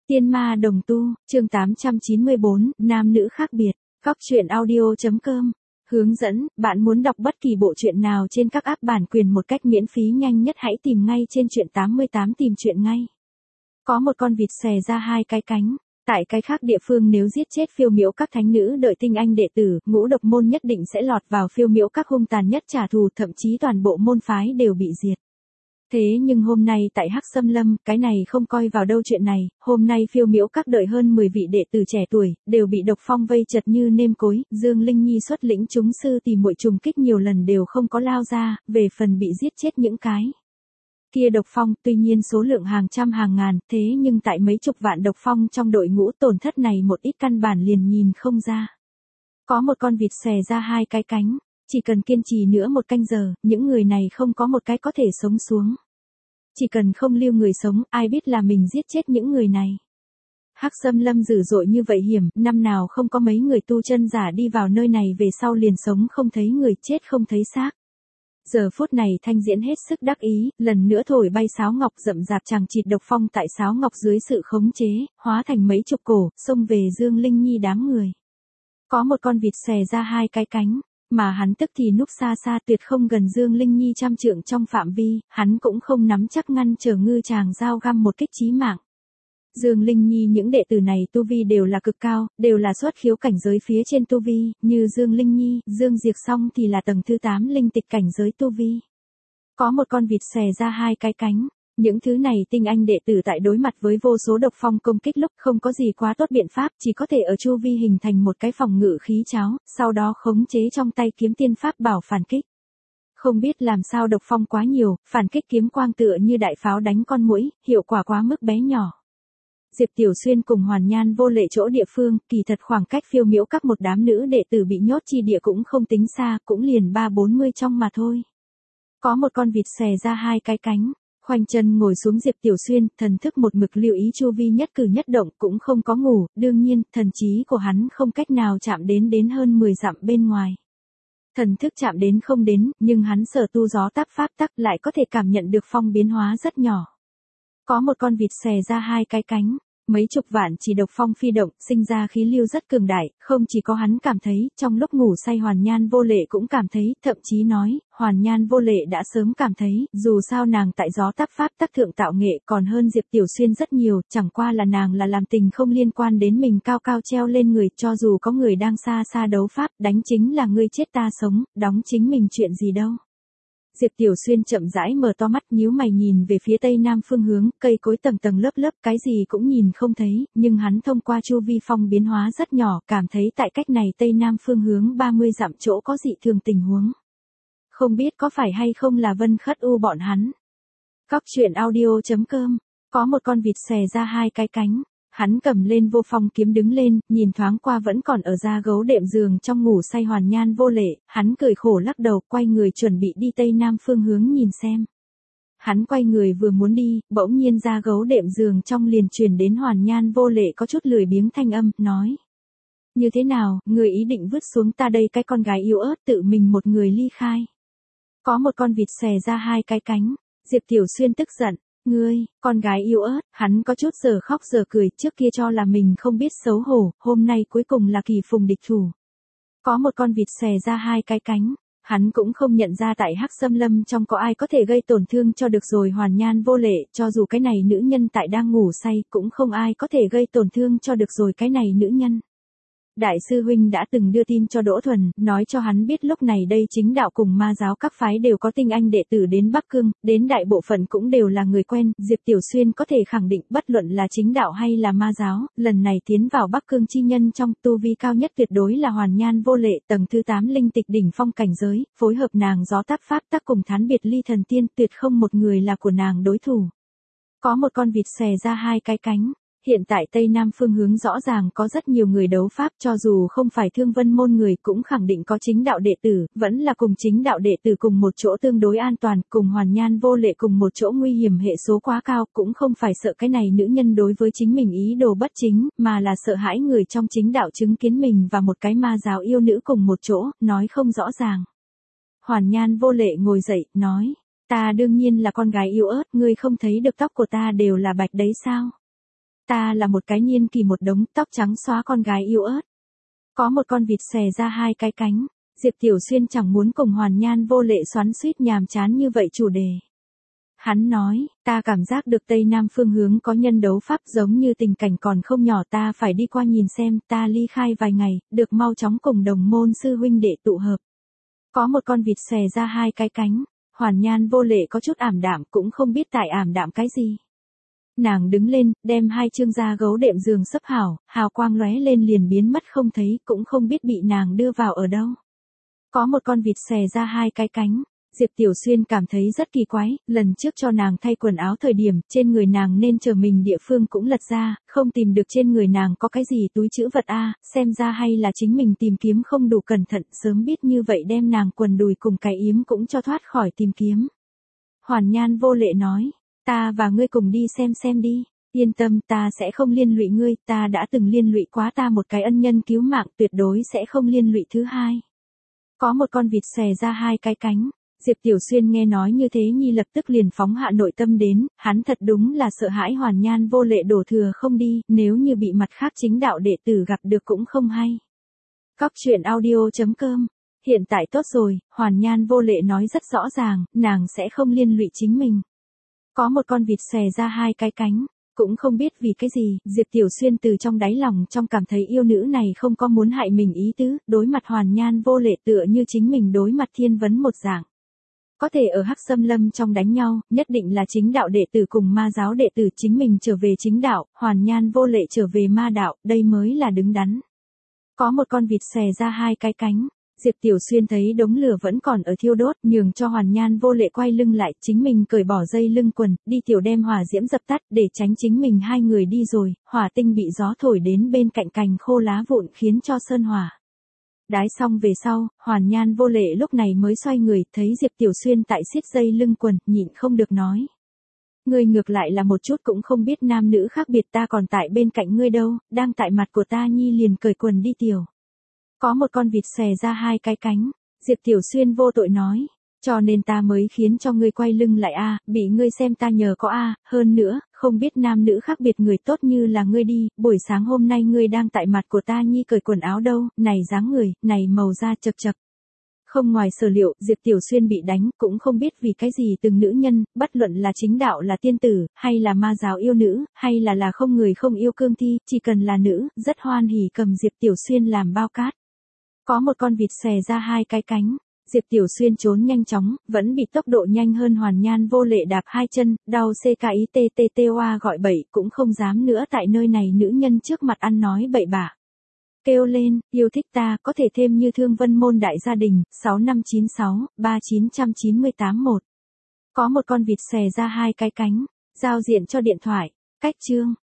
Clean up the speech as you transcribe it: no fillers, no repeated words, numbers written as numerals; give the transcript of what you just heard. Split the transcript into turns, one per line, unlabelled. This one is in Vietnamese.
Tiên ma đồng tu, chương 894, nam nữ khác biệt. Góc truyện audio.com. Hướng dẫn, bạn muốn đọc bất kỳ bộ truyện nào trên các app bản quyền một cách miễn phí nhanh nhất hãy tìm ngay trên truyện 88 tìm truyện ngay. Có một con vịt xòe ra hai cái cánh. Tại cái khác địa phương nếu giết chết phiêu miễu các thánh nữ đợi tinh anh đệ tử, ngũ độc môn nhất định sẽ lọt vào phiêu miễu các hung tàn nhất trả thù, thậm chí toàn bộ môn phái đều bị diệt. Thế nhưng hôm nay tại Hắc Sâm Lâm, cái này không coi vào đâu chuyện này, hôm nay phiêu miễu các đợi hơn 10 vị đệ tử trẻ tuổi, đều bị độc phong vây chật như nêm cối, Dương Linh Nhi xuất lĩnh chúng sư tìm muội trùng kích nhiều lần đều không có lao ra, về phần bị giết chết những cái kia độc phong, tuy nhiên số lượng hàng trăm hàng ngàn, thế nhưng tại mấy chục vạn độc phong trong đội ngũ tổn thất này một ít căn bản liền nhìn không ra. Có một con vịt xòe ra hai cái cánh. Chỉ cần kiên trì nữa một canh giờ, những người này không có một cái có thể sống xuống. Chỉ cần không lưu người sống, ai biết là mình giết chết những người này. Hắc Sâm Lâm dữ dội như vậy hiểm, năm nào không có mấy người tu chân giả đi vào nơi này về sau liền sống không thấy người, chết không thấy xác. Giờ phút này Thanh Diễn hết sức đắc ý, lần nữa thổi bay sáo ngọc rậm rạp chằng chịt độc phong tại sáo ngọc dưới sự khống chế, hóa thành mấy chục cổ, xông về Dương Linh Nhi đám người. Có một con vịt xòe ra hai cái cánh. Mà hắn tức thì núp xa xa tuyệt không gần Dương Linh Nhi trăm trượng trong phạm vi, hắn cũng không nắm chắc ngăn trở ngư chàng dao găm một kích chí mạng. Dương Linh Nhi những đệ tử này tu vi đều là cực cao, đều là xuất khiếu cảnh giới phía trên tu vi, như Dương Linh Nhi, Dương Diệp Song thì là tầng thứ 8 linh tịch cảnh giới tu vi. Có một con vịt xòe ra hai cái cánh. Những thứ này tinh anh đệ tử tại đối mặt với vô số độc phong công kích lúc không có gì quá tốt biện pháp, chỉ có thể ở chu vi hình thành một cái phòng ngự khí cháo, sau đó khống chế trong tay kiếm tiên pháp bảo phản kích. Không biết làm sao độc phong quá nhiều, phản kích kiếm quang tựa như đại pháo đánh con muỗi, hiệu quả quá mức bé nhỏ. Diệp Tiểu Xuyên cùng Hoàn Nhan vô lệ chỗ địa phương, kỳ thật khoảng cách phiêu miễu các một đám nữ đệ tử bị nhốt chi địa cũng không tính xa, cũng liền 3-40 trong mà thôi. Có một con vịt xòe ra hai cái cánh. Khoanh chân ngồi xuống Diệp Tiểu Xuyên, thần thức một mực lưu ý chu vi nhất cử nhất động, cũng không có ngủ, đương nhiên, thần trí của hắn không cách nào chạm đến hơn 10 dặm bên ngoài. Thần thức chạm đến không đến, nhưng hắn sở tu gió tác pháp tắc lại có thể cảm nhận được phong biến hóa rất nhỏ. Có một con vịt xòe ra hai cái cánh. Mấy chục vạn chỉ độc phong phi động, sinh ra khí lưu rất cường đại, không chỉ có hắn cảm thấy, trong lúc ngủ say Hoàn Nhan vô lệ cũng cảm thấy, thậm chí nói, Hoàn Nhan vô lệ đã sớm cảm thấy, dù sao nàng tại gió tác pháp tác thượng tạo nghệ còn hơn Diệp Tiểu Xuyên rất nhiều, chẳng qua là nàng là làm tình không liên quan đến mình cao cao treo lên người, cho dù có người đang xa xa đấu pháp, đánh chính là ngươi chết ta sống, đóng chính mình chuyện gì đâu. Diệp Tiểu Xuyên chậm rãi mở to mắt nhíu mày nhìn về phía tây nam phương hướng, cây cối tầng tầng lớp lớp cái gì cũng nhìn không thấy, nhưng hắn thông qua chu vi phong biến hóa rất nhỏ, cảm thấy tại cách này tây nam phương hướng 30 dặm chỗ có dị thường tình huống. Không biết có phải hay không là Vân Khất U bọn hắn. Góc truyện audio.com, có một con vịt xòe ra hai cái cánh. Hắn cầm lên vô phong kiếm đứng lên, nhìn thoáng qua vẫn còn ở da gấu đệm giường trong ngủ say Hoàn Nhan vô lệ, hắn cười khổ lắc đầu, quay người chuẩn bị đi tây nam phương hướng nhìn xem. Hắn quay người vừa muốn đi, bỗng nhiên da gấu đệm giường trong liền truyền đến Hoàn Nhan vô lệ có chút lười biếng thanh âm, nói. Như thế nào, người ý định vứt xuống ta đây cái con gái yếu ớt tự mình một người ly khai. Có một con vịt xòe ra hai cái cánh, Diệp Tiểu Xuyên tức giận. Ngươi, con gái yếu ớt, hắn có chút giờ khóc giờ cười, trước kia cho là mình không biết xấu hổ, hôm nay cuối cùng là kỳ phùng địch thủ. Có một con vịt xòe ra hai cái cánh, hắn cũng không nhận ra tại Hắc Sâm Lâm trong có ai có thể gây tổn thương cho được rồi Hoàn Nhan vô lệ, cho dù cái này nữ nhân tại đang ngủ say, cũng không ai có thể gây tổn thương cho được rồi cái này nữ nhân. Đại sư huynh đã từng đưa tin cho Đỗ Thuần, nói cho hắn biết lúc này đây chính đạo cùng ma giáo các phái đều có tinh anh đệ tử đến Bắc Cương, đến đại bộ phận cũng đều là người quen, Diệp Tiểu Xuyên có thể khẳng định bất luận là chính đạo hay là ma giáo, lần này tiến vào Bắc Cương chi nhân trong tu vi cao nhất tuyệt đối là Hoàn Nhan vô lệ, tầng thứ 8 linh tịch đỉnh phong cảnh giới, phối hợp nàng gió tác pháp tác cùng Thán Biệt Ly thần tiên, tuyệt không một người là của nàng đối thủ. Có một con vịt xòe ra hai cái cánh. Hiện tại Tây Nam phương hướng rõ ràng có rất nhiều người đấu pháp, cho dù không phải Thương Vân môn người cũng khẳng định có chính đạo đệ tử, vẫn là cùng chính đạo đệ tử cùng một chỗ tương đối an toàn, cùng Hoàn Nhan vô lệ cùng một chỗ nguy hiểm hệ số quá cao, cũng không phải sợ cái này nữ nhân đối với chính mình ý đồ bất chính, mà là sợ hãi người trong chính đạo chứng kiến mình và một cái ma giáo yêu nữ cùng một chỗ, nói không rõ ràng. Hoàn Nhan vô lệ ngồi dậy, nói, ta đương nhiên là con gái yếu ớt, ngươi không thấy được tóc của ta đều là bạch đấy sao? Ta là một cái niên kỳ một đống tóc trắng xóa con gái yếu ớt. Có một con vịt xòe ra hai cái cánh. Diệp Tiểu Xuyên chẳng muốn cùng Hoàn Nhan Vô Lệ xoắn xuýt nhàm chán như vậy chủ đề. Hắn nói, ta cảm giác được Tây Nam phương hướng có nhân đấu pháp giống như tình cảnh còn không nhỏ, ta phải đi qua nhìn xem, ta ly khai vài ngày, được mau chóng cùng đồng môn sư huynh đệ tụ hợp. Có một con vịt xòe ra hai cái cánh. Hoàn Nhan Vô Lệ có chút ảm đạm, cũng không biết tại ảm đạm cái gì. Nàng đứng lên, đem hai chương da gấu đệm giường sấp hảo, hào quang lóe lên liền biến mất không thấy, cũng không biết bị nàng đưa vào ở đâu. Có một con vịt xòe ra hai cái cánh. Diệp Tiểu Xuyên cảm thấy rất kỳ quái, lần trước cho nàng thay quần áo thời điểm, trên người nàng nên chờ mình địa phương cũng lật ra, không tìm được trên người nàng có cái gì túi trữ vật a, xem ra hay là chính mình tìm kiếm không đủ cẩn thận, sớm biết như vậy đem nàng quần đùi cùng cái yếm cũng cho thoát khỏi tìm kiếm. Hoàn Nhan Vô Lệ nói, ta và ngươi cùng đi xem đi, yên tâm, ta sẽ không liên lụy ngươi, ta đã từng liên lụy quá ta một cái ân nhân cứu mạng, tuyệt đối sẽ không liên lụy thứ hai. Có một con vịt xòe ra hai cái cánh. Diệp Tiểu Xuyên nghe nói như thế nhi lập tức liền phóng hạ nội tâm đến, hắn thật đúng là sợ hãi Hoàn Nhan Vô Lệ đổ thừa không đi, nếu như bị mặt khác chính đạo đệ tử gặp được cũng không hay. Cóc.audio.com. Hiện tại tốt rồi, Hoàn Nhan Vô Lệ nói rất rõ ràng, nàng sẽ không liên lụy chính mình. Có một con vịt xòe ra hai cái cánh. Cũng không biết vì cái gì, Diệp Tiểu Xuyên từ trong đáy lòng trong cảm thấy yêu nữ này không có muốn hại mình ý tứ, đối mặt Hoàn Nhan Vô Lệ tựa như chính mình đối mặt thiên vấn một dạng. Có thể ở Hắc Xâm Lâm trong đánh nhau, nhất định là chính đạo đệ tử cùng ma giáo đệ tử, chính mình trở về chính đạo, Hoàn Nhan Vô Lệ trở về ma đạo, đây mới là đứng đắn. Có một con vịt xòe ra hai cái cánh. Diệp Tiểu Xuyên thấy đống lửa vẫn còn ở thiêu đốt, nhường cho Hoàn Nhan Vô Lệ quay lưng lại, chính mình cởi bỏ dây lưng quần, đi tiểu đem hỏa diễm dập tắt, để tránh chính mình hai người đi rồi, hỏa tinh bị gió thổi đến bên cạnh cành khô lá vụn khiến cho sơn hỏa. Đái xong về sau, Hoàn Nhan Vô Lệ lúc này mới xoay người, thấy Diệp Tiểu Xuyên tại siết dây lưng quần, nhịn không được nói. Ngươi ngược lại là một chút cũng không biết nam nữ khác biệt, ta còn tại bên cạnh ngươi đâu, đang tại mặt của ta nhi liền cởi quần đi tiểu. Có một con vịt xòe ra hai cái cánh. Diệp Tiểu Xuyên vô tội nói. Cho nên ta mới khiến cho ngươi quay lưng lại a, bị ngươi xem ta nhờ có a, hơn nữa, không biết nam nữ khác biệt người tốt như là ngươi đi, buổi sáng hôm nay ngươi đang tại mặt của ta nhi cởi quần áo đâu, này dáng người, này màu da chật chật. Không ngoài sở liệu, Diệp Tiểu Xuyên bị đánh, cũng không biết vì cái gì từng nữ nhân, bất luận là chính đạo là tiên tử, hay là ma giáo yêu nữ, hay là không người không yêu cương thi, chỉ cần là nữ, rất hoan hỉ cầm Diệp Tiểu Xuyên làm bao cát. Có một con vịt xòe ra hai cái cánh. Diệp Tiểu Xuyên trốn nhanh chóng, vẫn bị tốc độ nhanh hơn Hoàn Nhan Vô Lệ đạp hai chân, đau CKITTTOA gọi bậy, cũng không dám nữa tại nơi này nữ nhân trước mặt ăn nói bậy bạ. Kêu lên, yêu thích ta, có thể thêm như Thương Vân Môn Đại Gia Đình, 6596, 3998 1. Có một con vịt xòe ra hai cái cánh, giao diện cho điện thoại, cách chương.